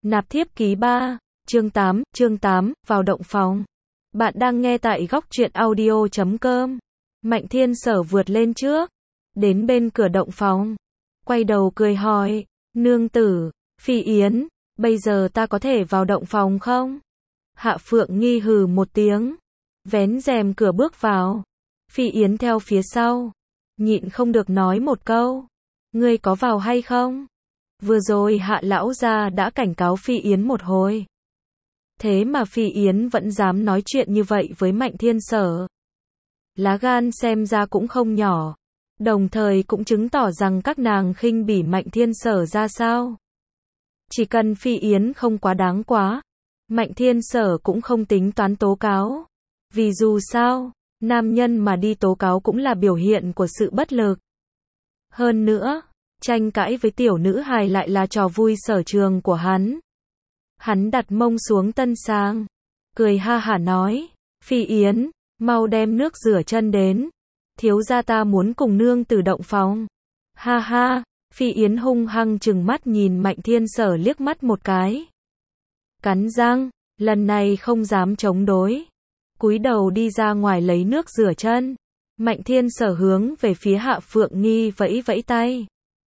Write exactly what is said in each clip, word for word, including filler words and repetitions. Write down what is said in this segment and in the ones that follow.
Nạp thiếp ký ba, chương tám, chương tám, vào động phòng. Bạn đang nghe tại góc truyện audio chấm com. Mạnh Thiên Sở vượt lên trước, đến bên cửa động phòng, quay đầu cười hỏi, nương tử, Phi Yến, bây giờ ta có thể vào động phòng không? Hạ Phượng Nghi hừ một tiếng, vén rèm cửa bước vào. Phi Yến theo phía sau, nhịn không được nói một câu, ngươi có vào hay không? Vừa rồi Hạ lão gia đã cảnh cáo Phi Yến một hồi. Thế mà Phi Yến vẫn dám nói chuyện như vậy với Mạnh Thiên Sở. Lá gan xem ra cũng không nhỏ, đồng thời cũng chứng tỏ rằng các nàng khinh bỉ Mạnh Thiên Sở ra sao. Chỉ cần Phi Yến không quá đáng quá, Mạnh Thiên Sở cũng không tính toán tố cáo. Vì dù sao, nam nhân mà đi tố cáo cũng là biểu hiện của sự bất lực. Hơn nữa, tranh cãi với tiểu nữ hài lại là trò vui sở trường của hắn. Hắn đặt mông xuống tân sàng, cười ha hả nói, Phi Yến, mau đem nước rửa chân đến. Thiếu gia ta muốn cùng nương tử động phòng. Ha ha, Phi Yến hung hăng trừng mắt nhìn Mạnh Thiên Sở liếc mắt một cái. Cắn răng, lần này không dám chống đối. Cúi đầu đi ra ngoài lấy nước rửa chân. Mạnh Thiên Sở hướng về phía Hạ Phượng Nghi vẫy vẫy tay.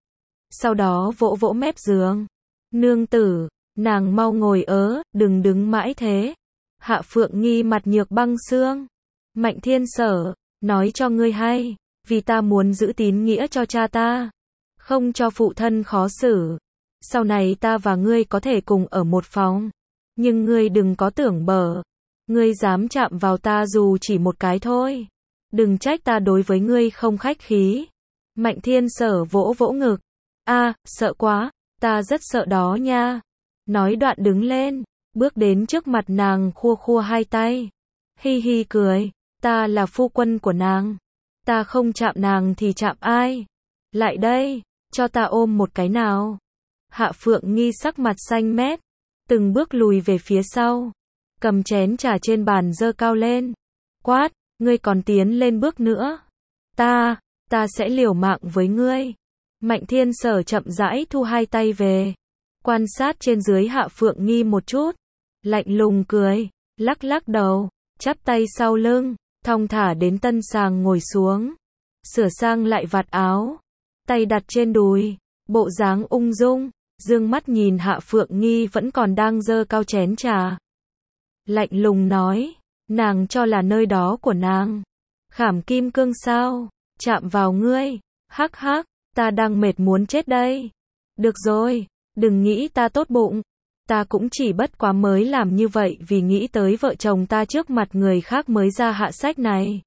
Sau đó vỗ vỗ mép giường. Nương tử, nàng mau ngồi ớ, đừng đứng mãi thế. Hạ Phượng Nghi mặt nhược băng xương. Mạnh Thiên Sở, nói cho ngươi hay, vì ta muốn giữ tín nghĩa cho cha ta, không cho phụ thân khó xử. Sau này ta và ngươi có thể cùng ở một phòng, nhưng ngươi đừng có tưởng bở. Ngươi dám chạm vào ta dù chỉ một cái thôi, đừng trách ta đối với ngươi không khách khí. Mạnh Thiên Sở vỗ vỗ ngực. A, sợ quá, ta rất sợ đó nha. Nói đoạn đứng lên, bước đến trước mặt nàng khua khua hai tay. Hi hi cười, ta là phu quân của nàng. Ta không chạm nàng thì chạm ai? Lại đây, cho ta ôm một cái nào. Hạ Phượng Nghi sắc mặt xanh mét, từng bước lùi về phía sau, cầm chén trà trên bàn giơ cao lên. Quát, ngươi còn tiến lên bước nữa. Ta, ta sẽ liều mạng với ngươi. Mạnh Thiên Sở chậm rãi thu hai tay về, quan sát trên dưới Hạ Phượng Nghi một chút, lạnh lùng cười, lắc lắc đầu, chắp tay sau lưng, thong thả đến tân sàng ngồi xuống, sửa sang lại vạt áo, tay đặt trên đùi, bộ dáng ung dung, dương mắt nhìn Hạ Phượng Nghi vẫn còn đang giơ cao chén trà. Lạnh lùng nói, nàng cho là nơi đó của nàng. Khảm kim cương sao, chạm vào ngươi, hắc hắc, ta đang mệt muốn chết đây. Được rồi, đừng nghĩ ta tốt bụng, ta cũng chỉ bất quá mới làm như vậy vì nghĩ tới vợ chồng ta trước mặt người khác mới ra hạ sách này.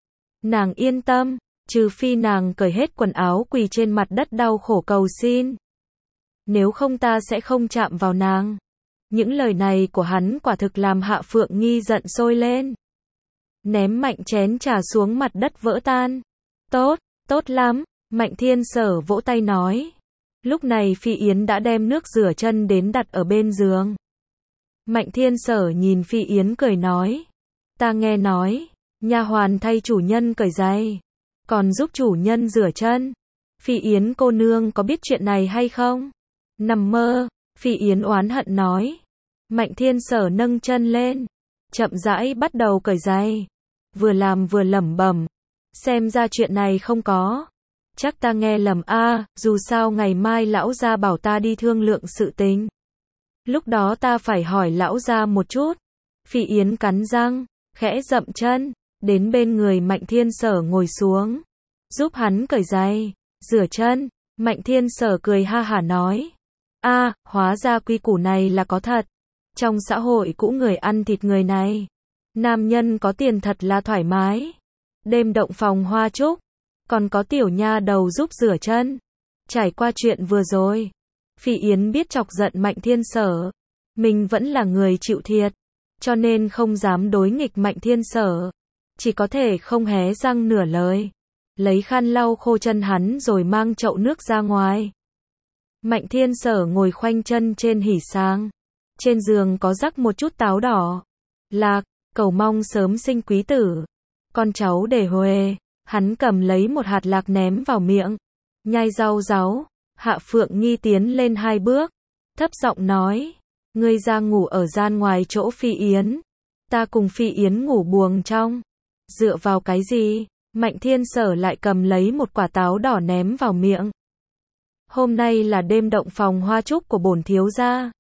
Nàng yên tâm, trừ phi nàng cởi hết quần áo quỳ trên mặt đất đau khổ cầu xin. Nếu không ta sẽ không chạm vào nàng. Những lời này của hắn quả thực làm Hạ Phượng Nghi giận sôi lên. Ném mạnh chén trà xuống mặt đất vỡ tan. Tốt, tốt lắm, Mạnh Thiên Sở vỗ tay nói. Lúc này Phi Yến đã đem nước rửa chân đến đặt ở bên giường. Mạnh Thiên Sở nhìn Phi Yến cười nói. Ta nghe nói, nha hoàn thay chủ nhân cởi giày, còn giúp chủ nhân rửa chân. Phi Yến cô nương có biết chuyện này hay không? Nằm mơ, Phi Yến oán hận nói. Mạnh Thiên Sở nâng chân lên, chậm rãi bắt đầu cởi giày, vừa làm vừa lẩm bẩm. Xem ra chuyện này không có. Chắc ta nghe lầm a, à, dù sao ngày mai lão gia bảo ta đi thương lượng sự tình. Lúc đó ta phải hỏi lão gia một chút. Phi Yến cắn răng, khẽ dậm chân, đến bên người Mạnh Thiên Sở ngồi xuống, giúp hắn cởi giày, rửa chân. Mạnh Thiên Sở cười ha hả nói. A, à, hóa ra quy củ này là có thật. Trong xã hội cũ người ăn thịt người này. Nam nhân có tiền thật là thoải mái. Đêm động phòng hoa trúc, còn có tiểu nha đầu giúp rửa chân. Trải qua chuyện vừa rồi, Phi Yến biết chọc giận Mạnh Thiên Sở, mình vẫn là người chịu thiệt, cho nên không dám đối nghịch Mạnh Thiên Sở, chỉ có thể không hé răng nửa lời, lấy khăn lau khô chân hắn rồi mang chậu nước ra ngoài. Mạnh Thiên Sở ngồi khoanh chân trên hỉ sang, trên giường có rắc một chút táo đỏ, lạc, cầu mong sớm sinh quý tử, con cháu để huề. Hắn cầm lấy một hạt lạc ném vào miệng, nhai rau ráu. Hạ Phượng Nghi tiến lên hai bước, thấp giọng nói, ngươi ra ngủ ở gian ngoài chỗ Phi Yến. Ta cùng Phi Yến ngủ buồng trong. Dựa vào cái gì? Mạnh Thiên Sở lại cầm lấy một quả táo đỏ ném vào miệng. Hôm nay là đêm động phòng hoa trúc của bổn thiếu gia.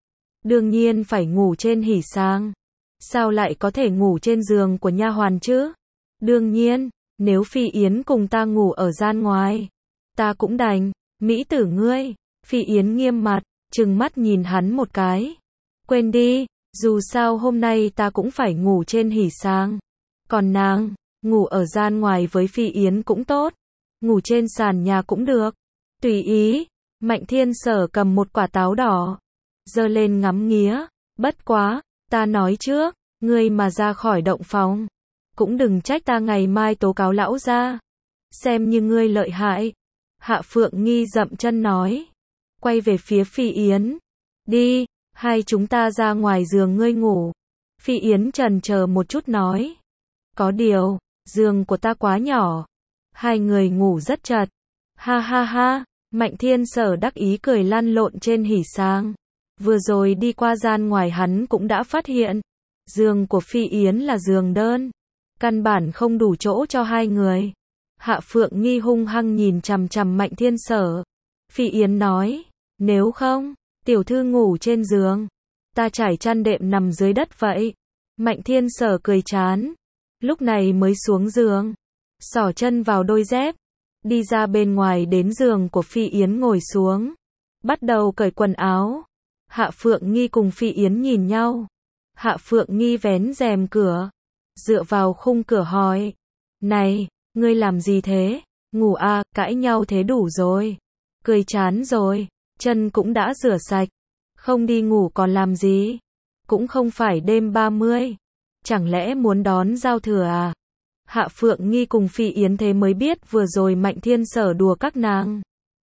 Đương nhiên phải ngủ trên hỉ sang. Sao lại có thể ngủ trên giường của nha hoàn chứ? Đương nhiên, nếu Phi Yến cùng ta ngủ ở gian ngoài, ta cũng đành. Mỹ tử ngươi. Phi Yến nghiêm mặt, trừng mắt nhìn hắn một cái. Quên đi, dù sao hôm nay ta cũng phải ngủ trên hỉ sang. Còn nàng, ngủ ở gian ngoài với Phi Yến cũng tốt. Ngủ trên sàn nhà cũng được. Tùy ý. Mạnh Thiên Sở cầm một quả táo đỏ, giơ lên ngắm nghía. Bất quá, ta nói trước, ngươi mà ra khỏi động phòng, cũng đừng trách ta ngày mai tố cáo lão gia. Xem như ngươi lợi hại. Hạ Phượng Nghi dậm chân nói. Quay về phía Phi Yến. Đi, hai chúng ta ra ngoài giường ngươi ngủ. Phi Yến chần chờ một chút nói. Có điều, giường của ta quá nhỏ. Hai người ngủ rất chật. Ha ha ha, Mạnh Thiên Sở đắc ý cười lăn lộn trên hỉ sang. Vừa rồi đi qua gian ngoài hắn cũng đã phát hiện. Giường của Phi Yến là giường đơn. Căn bản không đủ chỗ cho hai người. Hạ Phượng Nghi hung hăng nhìn chằm chằm Mạnh Thiên Sở. Phi Yến nói, nếu không, tiểu thư ngủ trên giường, ta trải chăn đệm nằm dưới đất vậy. Mạnh Thiên Sở cười chán. Lúc này mới xuống giường, xỏ chân vào đôi dép, đi ra bên ngoài đến giường của Phi Yến ngồi xuống, bắt đầu cởi quần áo. Hạ Phượng Nghi cùng Phi Yến nhìn nhau. Hạ Phượng Nghi vén rèm cửa, dựa vào khung cửa hỏi, này, ngươi làm gì thế? Ngủ à, cãi nhau thế đủ rồi. Cười chán rồi, chân cũng đã rửa sạch, không đi ngủ còn làm gì? Cũng không phải đêm ba mươi, chẳng lẽ muốn đón giao thừa à? Hạ Phượng Nghi cùng Phi Yến thế mới biết vừa rồi Mạnh Thiên Sở đùa các nàng.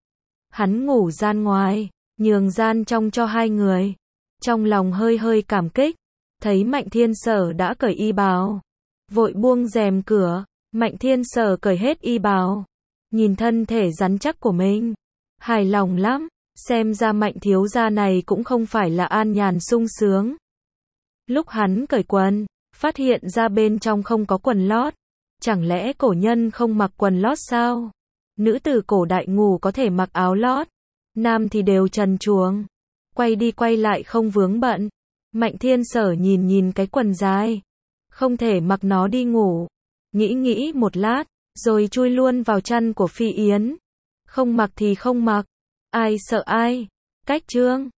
Hắn ngủ gian ngoài, nhường gian trong cho hai người. Trong lòng hơi hơi cảm kích, thấy Mạnh Thiên Sở đã cởi y bào, vội buông rèm cửa. Mạnh Thiên Sở cởi hết y bào, nhìn thân thể rắn chắc của mình, hài lòng lắm. Xem ra Mạnh thiếu gia này cũng không phải là an nhàn sung sướng. Lúc hắn cởi quần, phát hiện ra bên trong không có quần lót. Chẳng lẽ cổ nhân không mặc quần lót sao? Nữ tử cổ đại ngủ có thể mặc áo lót, nam thì đều trần truồng, quay đi quay lại không vướng bận. Mạnh Thiên Sở nhìn nhìn cái quần dài, không thể mặc nó đi ngủ. Nghĩ nghĩ một lát, rồi chui luôn vào chăn của Phi Yến. Không mặc thì không mặc, ai sợ ai. Cách chương